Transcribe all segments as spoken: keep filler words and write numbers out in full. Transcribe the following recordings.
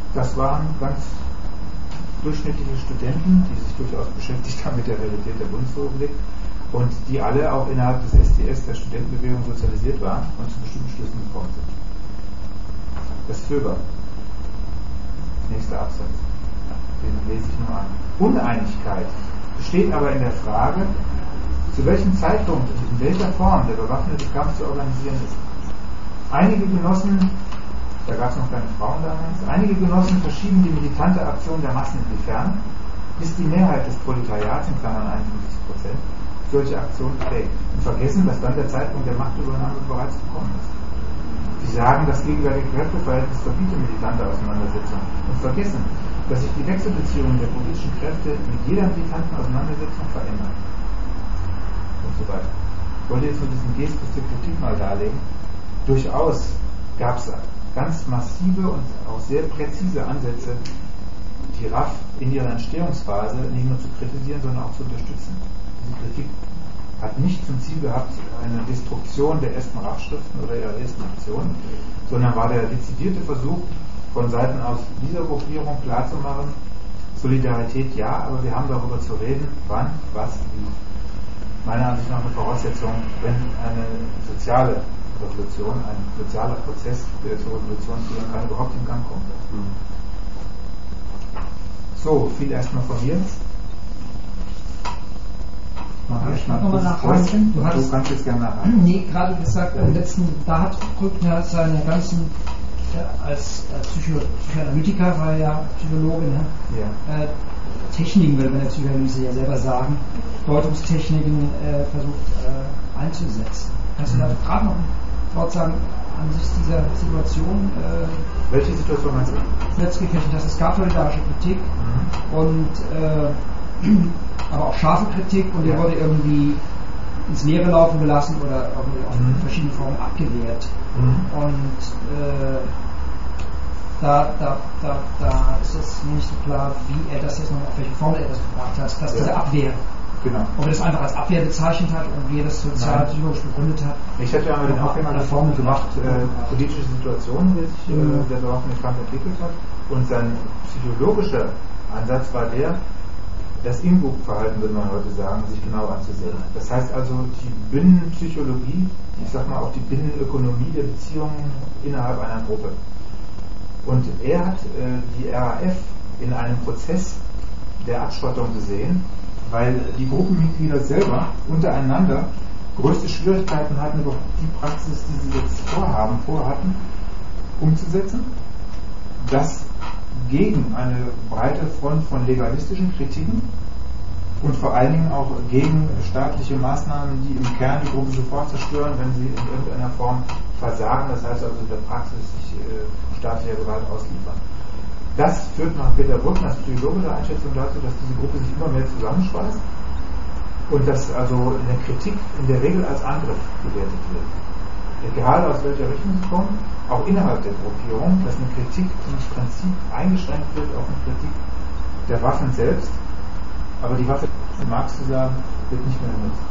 das waren ganz durchschnittliche Studenten, die sich durchaus beschäftigt haben mit der Realität der Bundesrepublik und die alle auch innerhalb des S D S, der Studentenbewegung, sozialisiert waren und zu bestimmten Schlüssen gekommen sind. Das Föber. Nächster Absatz. Den lese ich nur an. Uneinigkeit besteht aber in der Frage, zu welchem Zeitpunkt und in welcher Form der bewaffnete Kampf zu organisieren ist. Einige Genossen, da gab es noch keine Frauen damals, einige Genossen verschieben die militante Aktion der Massen in die Ferne, bis die Mehrheit des Proletariats, in Klammern einundfünfzig Prozent, solche Aktionen trägt und vergessen, dass dann der Zeitpunkt der Machtübernahme bereits gekommen ist. Sie sagen, das gegenwärtige Kräfteverhältnis verbiete militante Auseinandersetzung und vergessen, dass sich die Wechselbeziehungen der politischen Kräfte mit jeder militanten Auseinandersetzung verändern. Und so weiter. Ich wollte jetzt nur diesen Gestus der Kritik mal darlegen. Durchaus gab es ganz massive und auch sehr präzise Ansätze, die R A F in ihrer Entstehungsphase nicht nur zu kritisieren, sondern auch zu unterstützen. Diese Kritik hat nicht zum Ziel gehabt, eine Destruktion der ersten R A F-Schriften oder ihrer ersten Aktion, sondern war der dezidierte Versuch, von Seiten aus dieser Gruppierung klarzumachen, Solidarität ja, aber wir haben darüber zu reden, wann, was, wie. Meiner Ansicht nach eine Voraussetzung, wenn eine soziale Revolution, ein sozialer Prozess, der zur Revolution führen kann, überhaupt in Gang kommt. Mhm. So, viel erstmal von mir. Ja, ich mag nochmal nachfragen. Du, du kannst jetzt gerne nachfragen. Nee, gerade gesagt, im letzten, da hat Brückner seine ganzen, äh, als, als Psycho, Psychoanalytiker, war er ja Psychologe, ne? Ja. Äh, Techniken, will man in der Psychoanalyse ja selber sagen, Deutungstechniken äh, versucht äh, einzusetzen. Kannst du da gerade noch ein Wort sagen, angesichts dieser Situation? Äh, Welche Situation meinst du? Selbstgekennzeichnet, dass es gab solidarische Kritik mhm. und äh, aber auch scharfe Kritik und die ja. wurde irgendwie ins Leere laufen gelassen oder irgendwie auch in verschiedenen Formen abgewehrt. Mhm. Und äh, da, da, da, da ist es mir nicht so klar, wie er das jetzt noch, auf welche Form er das gebracht hat, dass ja. diese Abwehr, genau. ob er das einfach als Abwehr bezeichnet hat und wie er das sozial-psychologisch begründet hat. Ich hätte ja mal den Aufhänger der Formel gemacht, äh, politische Situationen, die sich äh, der bewaffnete Kampf entwickelt hat, und sein psychologischer Ansatz war der, das Inguck-Verhalten, würde man heute sagen, sich genau anzusehen. Das heißt also, die Binnenpsychologie, ich sag mal auch die Binnenökonomie der Beziehungen innerhalb einer Gruppe. Und er hat äh, die R A F in einem Prozess der Abschottung gesehen, weil die Gruppenmitglieder selber untereinander größte Schwierigkeiten hatten, überhaupt die Praxis, die sie jetzt vorhaben, vorhatten, umzusetzen. Das gegen eine breite Front von legalistischen Kritiken und vor allen Dingen auch gegen staatliche Maßnahmen, die im Kern die Gruppe sofort zerstören, wenn sie in irgendeiner Form versagen, das heißt also in der Praxis sich äh, staatlicher Gewalt ausliefern. Das führt nach Peter Brückners psychologischer Einschätzung dazu, dass diese Gruppe sich immer mehr zusammenschweißt und dass also in der Kritik in der Regel als Angriff gewertet wird. Egal aus welcher Richtung sie kommen, auch innerhalb der Gruppierung, dass eine Kritik im Prinzip eingeschränkt wird auf eine Kritik der Waffen selbst, aber die Waffe, um Marx zu sagen, wird nicht mehr benutzt.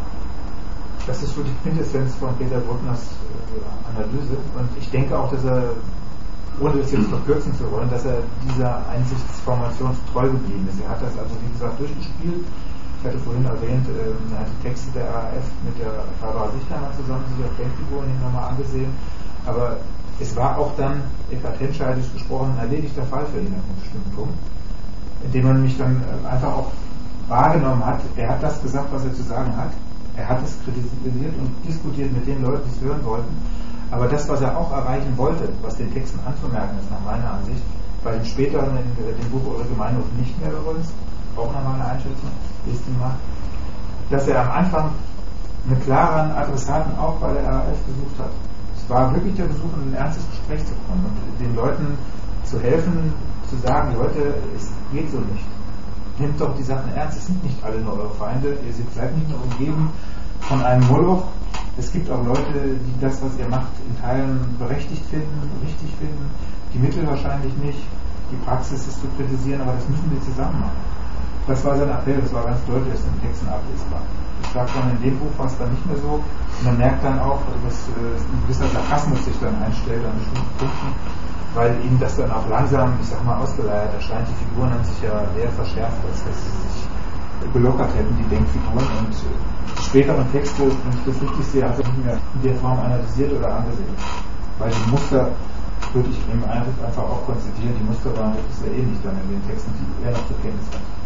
Das ist so die Quintessenz von Peter Brückners äh, Analyse, und ich denke auch, dass er, ohne das jetzt verkürzen zu wollen, dass er dieser Einsichtsformation treu geblieben ist. Er hat das also, wie gesagt, durchgespielt. Ich hatte vorhin erwähnt, äh, er hat die Texte der R A F mit der Barbara Sichtermann zusammen, sich auf Denkfiguren hin nochmal angesehen, aber es war auch dann, Eckhard Henscheidisch gesprochen, ein erledigter Fall für ihn auf einem bestimmten Punkt, indem man mich dann äh, einfach auch wahrgenommen hat, er hat das gesagt, was er zu sagen hat, er hat es kritisiert und diskutiert mit den Leuten, die es hören wollten, aber das, was er auch erreichen wollte, was den Texten anzumerken ist, nach meiner Ansicht, bei den späteren, in dem Buch Eure Gemeinhof nicht mehr übrigens, auch nach meiner Einschätzung, ist die Macht, dass er am Anfang einen klaren Adressaten auch bei der R A F gesucht hat. Es war wirklich der Versuch, in ein ernstes Gespräch zu kommen und den Leuten zu helfen, zu sagen, Leute, es geht so nicht. Nehmt doch die Sachen ernst, es sind nicht alle nur eure Feinde, ihr seid nicht nur umgeben von einem Moloch. Es gibt auch Leute, die das, was ihr macht, in Teilen berechtigt finden, richtig finden, die Mittel wahrscheinlich nicht, die Praxis ist zu kritisieren, aber das müssen wir zusammen machen. Das war sein Appell, das war ganz deutlich, ist in den Texten ablesbar. Ich sage schon, in dem Buch war es dann nicht mehr so. Und man merkt dann auch, dass äh, ein gewisser Sarkasmus sich dann einstellt an bestimmten Punkten. weil ihm das dann auch langsam, ich sag mal, ausgeleiert erscheint. Die Figuren haben sich ja eher verschärft, als dass sie sich gelockert hätten, die Denkfiguren, und die späteren Texte, wenn ich das richtig sehe, hat er nicht mehr in der Form analysiert oder angesehen. Weil die Muster, würde ich im Eindruck einfach auch konzidieren, die Muster waren wirklich sehr ähnlich dann in den Texten, die er noch zur Kenntnis hat.